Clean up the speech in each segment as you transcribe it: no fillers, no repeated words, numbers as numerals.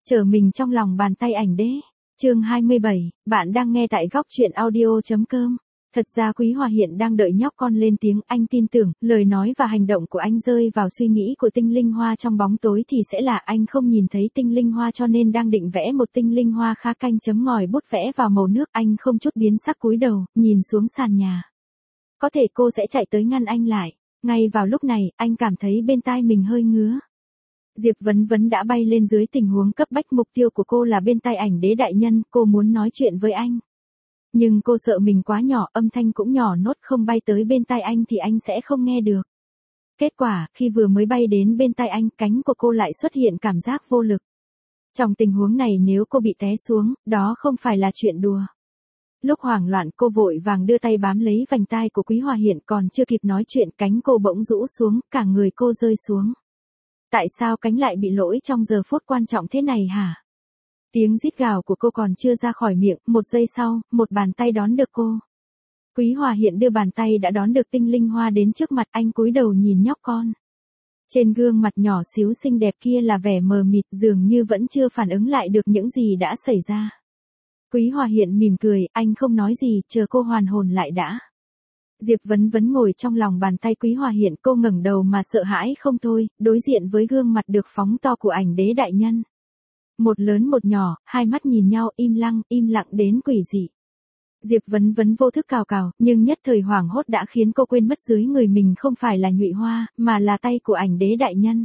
Trở mình trong lòng bàn tay ảnh đế. Chương 27, bạn đang nghe tại góc truyện audio.com. Thật ra Quý Hòa hiện đang đợi nhóc con lên tiếng, anh tin tưởng, lời nói và hành động của anh rơi vào suy nghĩ của tinh linh hoa trong bóng tối thì sẽ là anh không nhìn thấy tinh linh hoa cho nên đang định vẽ một tinh linh hoa khá canh chấm ngòi bút vẽ vào màu nước, anh không chút biến sắc cúi đầu, nhìn xuống sàn nhà. Có thể cô sẽ chạy tới ngăn anh lại. Ngay vào lúc này, anh cảm thấy bên tai mình hơi ngứa. Diệp Vấn Vấn đã bay lên dưới tình huống cấp bách, mục tiêu của cô là bên tai ảnh đế đại nhân, cô muốn nói chuyện với anh. Nhưng cô sợ mình quá nhỏ, âm thanh cũng nhỏ nốt, không bay tới bên tai anh thì anh sẽ không nghe được. Kết quả, khi vừa mới bay đến bên tai anh, cánh của cô lại xuất hiện cảm giác vô lực. Trong tình huống này nếu cô bị té xuống, đó không phải là chuyện đùa. Lúc hoảng loạn cô vội vàng đưa tay bám lấy vành tai của Quý Hòa Hiện, còn chưa kịp nói chuyện cánh cô bỗng rũ xuống, cả người cô rơi xuống. Tại sao cánh lại bị lỗi trong giờ phút quan trọng thế này hả? Tiếng rít gào của cô còn chưa ra khỏi miệng, một giây sau, một bàn tay đón được cô. Quý Hòa Hiện đưa bàn tay đã đón được tinh linh hoa đến trước mặt anh, cúi đầu nhìn nhóc con. Trên gương mặt nhỏ xíu xinh đẹp kia là vẻ mờ mịt, dường như vẫn chưa phản ứng lại được những gì đã xảy ra. Quý Hòa Hiện mỉm cười, anh không nói gì, chờ cô hoàn hồn lại đã. Diệp Vấn Vấn ngồi trong lòng bàn tay Quý Hòa Hiện, cô ngẩng đầu mà sợ hãi không thôi, đối diện với gương mặt được phóng to của ảnh đế đại nhân. Một lớn một nhỏ, hai mắt nhìn nhau im lặng đến quỷ dị. Diệp Vấn Vấn vô thức cào cào, nhưng nhất thời hoảng hốt đã khiến cô quên mất dưới người mình không phải là nhụy hoa, mà là tay của ảnh đế đại nhân.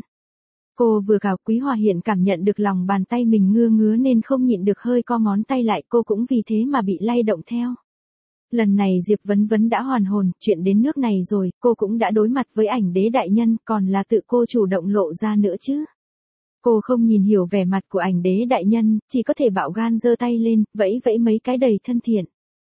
Cô vừa cào, Quý Hòa Hiện cảm nhận được lòng bàn tay mình ngứa nên không nhịn được hơi co ngón tay lại, cô cũng vì thế mà bị lay động theo. Lần này Diệp Vấn Vấn đã hoàn hồn, chuyện đến nước này rồi, cô cũng đã đối mặt với ảnh đế đại nhân, còn là tự cô chủ động lộ ra nữa chứ. Cô không nhìn hiểu vẻ mặt của ảnh đế đại nhân, chỉ có thể bạo gan giơ tay lên, vẫy mấy cái đầy thân thiện.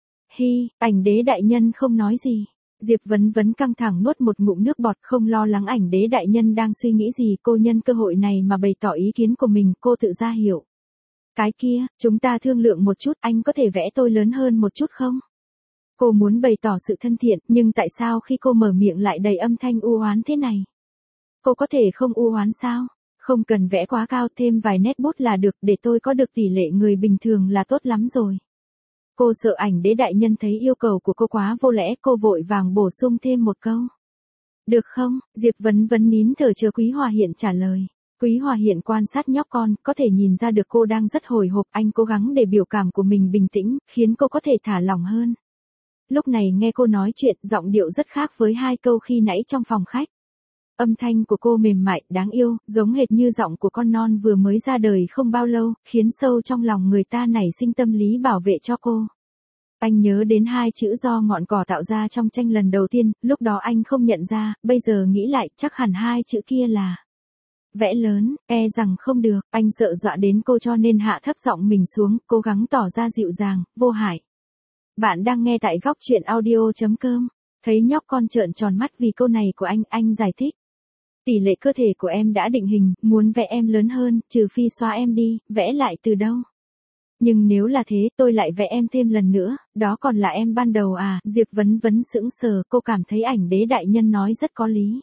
Hi, ảnh đế đại nhân không nói gì. Diệp Vấn Vấn căng thẳng nuốt một ngụm nước bọt, không lo lắng ảnh đế đại nhân đang suy nghĩ gì, cô nhân cơ hội này mà bày tỏ ý kiến của mình, cô tự ra hiểu. Cái kia, chúng ta thương lượng một chút, anh có thể vẽ tôi lớn hơn một chút không? Cô muốn bày tỏ sự thân thiện, nhưng tại sao khi cô mở miệng lại đầy âm thanh u oán thế này? Cô có thể không u oán sao? Không cần vẽ quá cao, thêm vài nét bút là được, để tôi có được tỷ lệ người bình thường là tốt lắm rồi. Cô sợ ảnh đế đại nhân thấy yêu cầu của cô quá vô lẽ, cô vội vàng bổ sung thêm một câu. Được không? Diệp Vấn Vấn nín thở chờ Quý Hòa Hiện trả lời. Quý Hòa Hiện quan sát nhóc con, có thể nhìn ra được cô đang rất hồi hộp, anh cố gắng để biểu cảm của mình bình tĩnh, khiến cô có thể thả lỏng hơn. Lúc này nghe cô nói chuyện, giọng điệu rất khác với hai câu khi nãy trong phòng khách. Âm thanh của cô mềm mại, đáng yêu, giống hệt như giọng của con non vừa mới ra đời không bao lâu, khiến sâu trong lòng người ta nảy sinh tâm lý bảo vệ cho cô. Anh nhớ đến hai chữ do ngọn cỏ tạo ra trong tranh lần đầu tiên, lúc đó anh không nhận ra, bây giờ nghĩ lại chắc hẳn hai chữ kia là vẽ lớn, rằng không được, anh sợ dọa đến cô cho nên hạ thấp giọng mình xuống, cố gắng tỏ ra dịu dàng, vô hại. Bạn đang nghe tại góc truyện audio.com. Thấy nhóc con trợn tròn mắt vì câu này của anh giải thích. Tỷ lệ cơ thể của em đã định hình, muốn vẽ em lớn hơn, trừ phi xóa em đi, vẽ lại từ đâu. Nhưng nếu là thế, tôi lại vẽ em thêm lần nữa, đó còn là em ban đầu à? Diệp Vấn Vấn sững sờ, cô cảm thấy ảnh đế đại nhân nói rất có lý.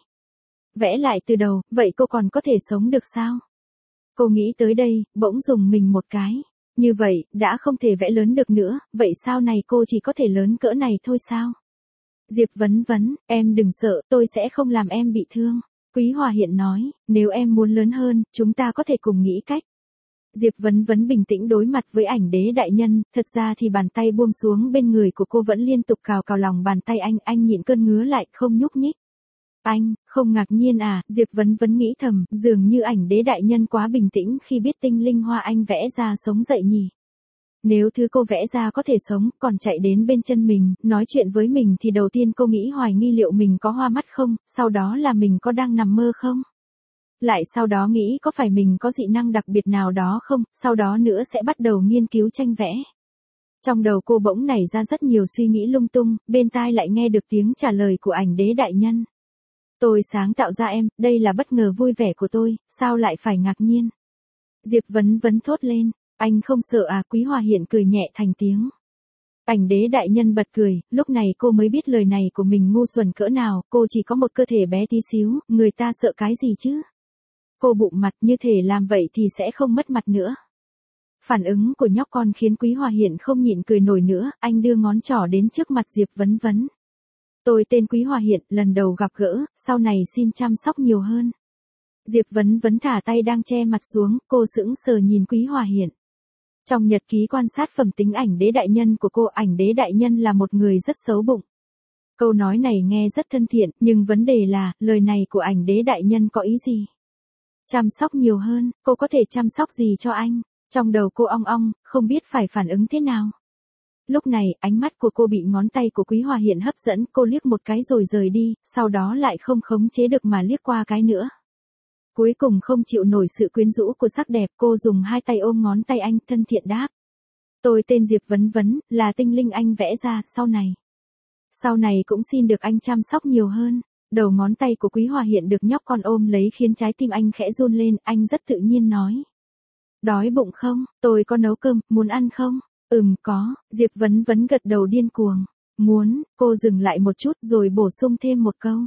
Vẽ lại từ đầu, vậy cô còn có thể sống được sao? Cô nghĩ tới đây, bỗng dùng mình một cái. Như vậy, đã không thể vẽ lớn được nữa, vậy sau này cô chỉ có thể lớn cỡ này thôi sao? Diệp Vấn Vấn, em đừng sợ, tôi sẽ không làm em bị thương. Quý Hòa Hiện nói, nếu em muốn lớn hơn, chúng ta có thể cùng nghĩ cách. Diệp Vấn Vấn bình tĩnh đối mặt với ảnh đế đại nhân, thật ra thì bàn tay buông xuống bên người của cô vẫn liên tục cào cào lòng bàn tay anh nhịn cơn ngứa lại, không nhúc nhích. Anh, không ngạc nhiên à? Diệp Vấn Vấn nghĩ thầm, dường như ảnh đế đại nhân quá bình tĩnh khi biết tinh linh hoa anh vẽ ra sống dậy nhỉ. Nếu thứ cô vẽ ra có thể sống, còn chạy đến bên chân mình, nói chuyện với mình thì đầu tiên cô nghĩ hoài nghi liệu mình có hoa mắt không, sau đó là mình có đang nằm mơ không? Lại sau đó nghĩ có phải mình có dị năng đặc biệt nào đó không, sau đó nữa sẽ bắt đầu nghiên cứu tranh vẽ. Trong đầu cô bỗng nảy ra rất nhiều suy nghĩ lung tung, bên tai lại nghe được tiếng trả lời của ảnh đế đại nhân. Tôi sáng tạo ra em, đây là bất ngờ vui vẻ của tôi, sao lại phải ngạc nhiên? Diệp Vấn Vấn thốt lên, anh không sợ à? Quý Hòa Hiện cười nhẹ thành tiếng. Ảnh đế đại nhân bật cười, lúc này cô mới biết lời này của mình ngu xuẩn cỡ nào, cô chỉ có một cơ thể bé tí xíu, người ta sợ cái gì chứ? Cô bụng mặt, như thể làm vậy thì sẽ không mất mặt nữa. Phản ứng của nhóc con khiến Quý Hòa Hiện không nhịn cười nổi nữa, anh đưa ngón trỏ đến trước mặt Diệp Vấn Vấn. Tôi tên Quý Hòa Hiện, lần đầu gặp gỡ, sau này xin chăm sóc nhiều hơn. Diệp Vấn Vấn thả tay đang che mặt xuống, cô sững sờ nhìn Quý Hòa Hiện. Trong nhật ký quan sát phẩm tính ảnh đế đại nhân của cô, ảnh đế đại nhân là một người rất xấu bụng. Câu nói này nghe rất thân thiện, nhưng vấn đề là, lời này của ảnh đế đại nhân có ý gì? Chăm sóc nhiều hơn, cô có thể chăm sóc gì cho anh? Trong đầu cô ong ong, không biết phải phản ứng thế nào. Lúc này, ánh mắt của cô bị ngón tay của Quý Hòa Hiện hấp dẫn, cô liếc một cái rồi rời đi, sau đó lại không khống chế được mà liếc qua cái nữa. Cuối cùng không chịu nổi sự quyến rũ của sắc đẹp, cô dùng hai tay ôm ngón tay anh, thân thiện đáp. Tôi tên Diệp Vấn Vấn, là tinh linh anh vẽ ra, sau này cũng xin được anh chăm sóc nhiều hơn. Đầu ngón tay của Quý Hòa Hiện được nhóc con ôm lấy khiến trái tim anh khẽ run lên, anh rất tự nhiên nói. Đói bụng không, tôi có nấu cơm, muốn ăn không? Có, Diệp Vấn Vấn gật đầu điên cuồng. Muốn, cô dừng lại một chút rồi bổ sung thêm một câu.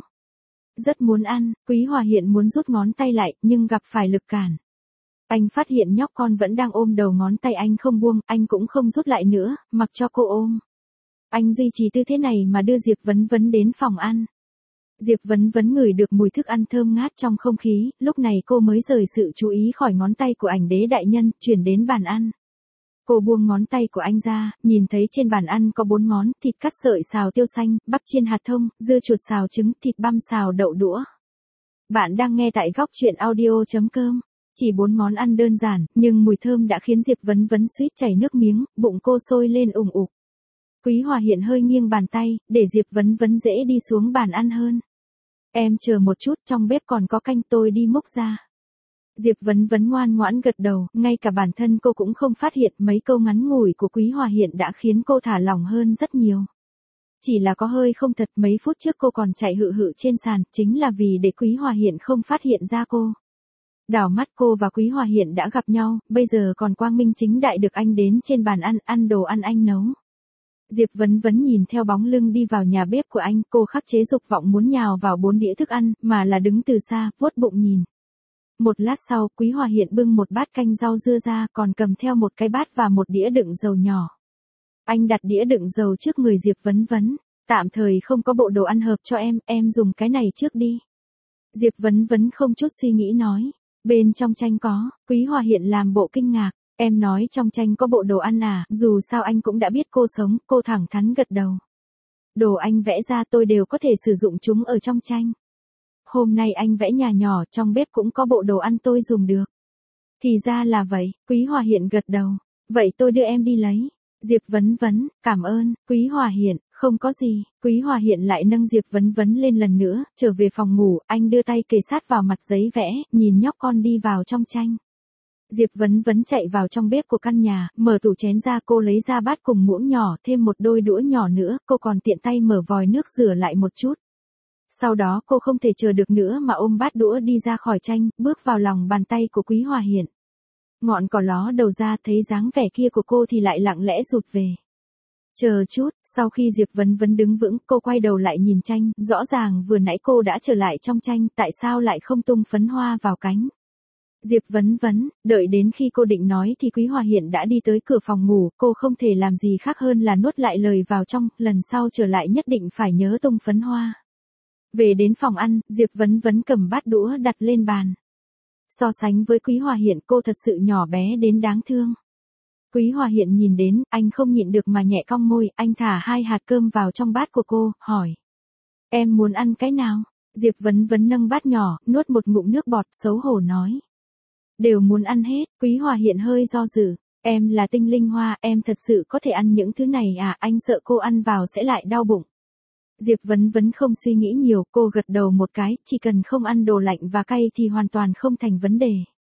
Rất muốn ăn, Quý Hòa Hiện muốn rút ngón tay lại, nhưng gặp phải lực cản. Anh phát hiện nhóc con vẫn đang ôm đầu ngón tay anh không buông, anh cũng không rút lại nữa, mặc cho cô ôm. Anh duy trì tư thế này mà đưa Diệp Vấn Vấn đến phòng ăn. Diệp Vấn Vấn ngửi được mùi thức ăn thơm ngát trong không khí, lúc này cô mới rời sự chú ý khỏi ngón tay của ảnh đế đại nhân, chuyển đến bàn ăn. Cô buông ngón tay của anh ra, nhìn thấy trên bàn ăn có 4 món, thịt cắt sợi xào tiêu xanh, bắp chiên hạt thông, dưa chuột xào trứng, thịt băm xào đậu đũa. Bạn đang nghe tại góc truyện audio.com. Chỉ 4 món ăn đơn giản, nhưng mùi thơm đã khiến Diệp Vấn Vấn suýt chảy nước miếng, bụng cô sôi lên ùng ục. Quý Hòa Hiện hơi nghiêng bàn tay, để Diệp Vấn Vấn dễ đi xuống bàn ăn hơn. Em chờ một chút, trong bếp còn có canh, tôi đi múc ra. Diệp Vấn Vấn ngoan ngoãn gật đầu, ngay cả bản thân cô cũng không phát hiện mấy câu ngắn ngủi của Quý Hòa Hiện đã khiến cô thả lỏng hơn rất nhiều. Chỉ là có hơi không thật, mấy phút trước cô còn chạy hự hự trên sàn, chính là vì để Quý Hòa Hiện không phát hiện ra cô. Đảo mắt cô và Quý Hòa Hiện đã gặp nhau, bây giờ còn quang minh chính đại được anh đến trên bàn ăn đồ ăn anh nấu. Diệp Vấn Vấn nhìn theo bóng lưng đi vào nhà bếp của anh, cô khắc chế dục vọng muốn nhào vào 4 đĩa thức ăn, mà là đứng từ xa, vuốt bụng nhìn. Một lát sau, Quý Hòa Hiện bưng một bát canh rau dưa ra, còn cầm theo một cái bát và một đĩa đựng dầu nhỏ. Anh đặt đĩa đựng dầu trước người Diệp Vấn Vấn. Tạm thời không có bộ đồ ăn hợp cho em dùng cái này trước đi. Diệp Vấn Vấn không chút suy nghĩ nói. Bên trong tranh có, Quý Hòa Hiện làm bộ kinh ngạc. Em nói trong tranh có bộ đồ ăn à, dù sao anh cũng đã biết cô sống, cô thẳng thắn gật đầu. Đồ anh vẽ ra tôi đều có thể sử dụng chúng ở trong tranh. Hôm nay anh vẽ nhà nhỏ, trong bếp cũng có bộ đồ ăn tôi dùng được. Thì ra là vậy, Quý Hòa Hiện gật đầu. Vậy tôi đưa em đi lấy. Diệp Vấn Vấn, cảm ơn, Quý Hòa Hiện, không có gì. Quý Hòa Hiện lại nâng Diệp Vấn Vấn lên lần nữa, trở về phòng ngủ, anh đưa tay kề sát vào mặt giấy vẽ, nhìn nhóc con đi vào trong tranh. Diệp Vấn Vấn chạy vào trong bếp của căn nhà, mở tủ chén ra, cô lấy ra bát cùng muỗng nhỏ, thêm một đôi đũa nhỏ nữa, cô còn tiện tay mở vòi nước rửa lại một chút. Sau đó cô không thể chờ được nữa mà ôm bát đũa đi ra khỏi tranh, bước vào lòng bàn tay của Quý Hòa Hiện. Ngọn cỏ ló đầu ra, thấy dáng vẻ kia của cô thì lại lặng lẽ rụt về. Chờ chút, sau khi Diệp Vấn Vấn đứng vững, cô quay đầu lại nhìn tranh, rõ ràng vừa nãy cô đã trở lại trong tranh, tại sao lại không tung phấn hoa vào cánh. Diệp Vấn Vấn, đợi đến khi cô định nói thì Quý Hòa Hiện đã đi tới cửa phòng ngủ, cô không thể làm gì khác hơn là nuốt lại lời vào trong, lần sau trở lại nhất định phải nhớ tung phấn hoa. Về đến phòng ăn, Diệp Vấn Vấn cầm bát đũa đặt lên bàn. So sánh với Quý Hòa Hiện, cô thật sự nhỏ bé đến đáng thương. Quý Hòa Hiện nhìn đến, anh không nhịn được mà nhẹ cong môi, anh thả 2 hạt cơm vào trong bát của cô, hỏi. Em muốn ăn cái nào? Diệp Vấn Vấn nâng bát nhỏ, nuốt một ngụm nước bọt, xấu hổ nói. Đều muốn ăn hết. Quý Hòa Hiện hơi do dự. Em là tinh linh hoa, em thật sự có thể ăn những thứ này à, anh sợ cô ăn vào sẽ lại đau bụng. Diệp Vấn Vấn không suy nghĩ nhiều, cô gật đầu một cái, chỉ cần không ăn đồ lạnh và cay thì hoàn toàn không thành vấn đề.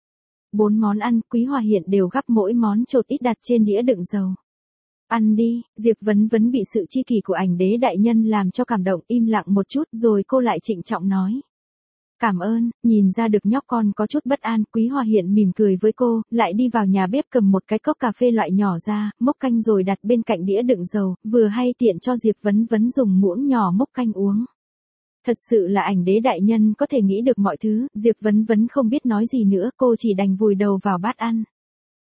4 món ăn, Quý Hòa Hiện đều gắp mỗi món chột ít đặt trên đĩa đựng dầu. Ăn đi, Diệp Vấn Vấn bị sự chi kỷ của ảnh đế đại nhân làm cho cảm động, im lặng một chút rồi cô lại trịnh trọng nói. Cảm ơn, nhìn ra được nhóc con có chút bất an, Quý Hòa Hiện mỉm cười với cô, lại đi vào nhà bếp cầm một cái cốc cà phê loại nhỏ ra, múc canh rồi đặt bên cạnh đĩa đựng dầu, vừa hay tiện cho Diệp Vấn Vấn dùng muỗng nhỏ múc canh uống. Thật sự là ảnh đế đại nhân có thể nghĩ được mọi thứ, Diệp Vấn Vấn không biết nói gì nữa, cô chỉ đành vùi đầu vào bát ăn.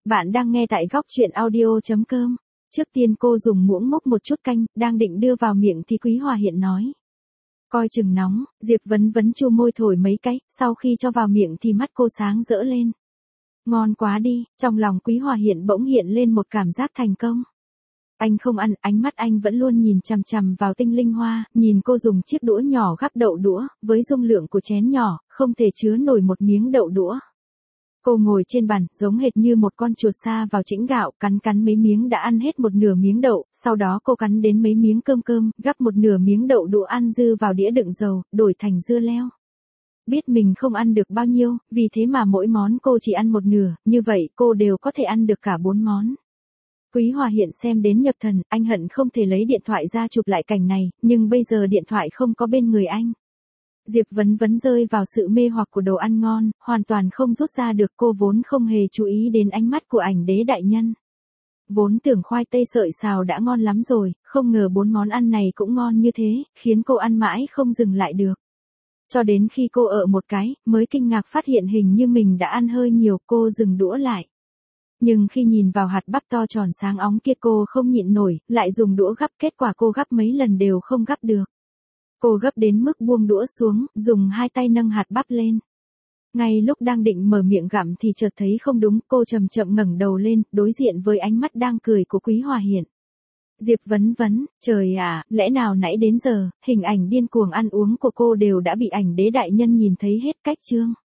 Bạn đang nghe tại góc chuyện audio.com. Trước tiên cô dùng muỗng múc một chút canh, đang định đưa vào miệng thì Quý Hòa Hiện nói. Coi chừng nóng, Diệp Vấn Vấn chu môi thổi mấy cái, sau khi cho vào miệng thì mắt cô sáng rỡ lên. Ngon quá đi, trong lòng Quý Hòa Hiện bỗng hiện lên một cảm giác thành công. Anh không ăn, ánh mắt anh vẫn luôn nhìn chằm chằm vào Tinh Linh Hoa, nhìn cô dùng chiếc đũa nhỏ gắp đậu đũa, với dung lượng của chén nhỏ, không thể chứa nổi một miếng đậu đũa. Cô ngồi trên bàn, giống hệt như một con chuột sa vào chĩnh gạo, cắn mấy miếng đã ăn hết một nửa miếng đậu, sau đó cô cắn đến mấy miếng cơm, gắp một nửa miếng đậu đũa ăn dư vào đĩa đựng dầu, đổi thành dưa leo. Biết mình không ăn được bao nhiêu, vì thế mà mỗi món cô chỉ ăn một nửa, như vậy cô đều có thể ăn được cả 4 món. Quý Hòa Hiện xem đến nhập thần, anh hận không thể lấy điện thoại ra chụp lại cảnh này, nhưng bây giờ điện thoại không có bên người anh. Diệp Vấn Vấn rơi vào sự mê hoặc của đồ ăn ngon, hoàn toàn không rút ra được, cô vốn không hề chú ý đến ánh mắt của ảnh đế đại nhân. Vốn tưởng khoai tây sợi xào đã ngon lắm rồi, không ngờ 4 món ăn này cũng ngon như thế, khiến cô ăn mãi không dừng lại được. Cho đến khi cô ở một cái, mới kinh ngạc phát hiện hình như mình đã ăn hơi nhiều, cô dừng đũa lại. Nhưng khi nhìn vào hạt bắp to tròn sáng óng kia cô không nhịn nổi, lại dùng đũa gắp, kết quả cô gắp mấy lần đều không gắp được. Cô gấp đến mức buông đũa xuống, dùng 2 tay nâng hạt bắp lên. Ngay lúc đang định mở miệng gặm thì chợt thấy không đúng, cô chậm chậm ngẩng đầu lên, đối diện với ánh mắt đang cười của Quý Hòa Hiện. Diệp Vấn Vấn, trời ạ, lẽ nào nãy đến giờ, hình ảnh điên cuồng ăn uống của cô đều đã bị ảnh đế đại nhân nhìn thấy hết cách chương.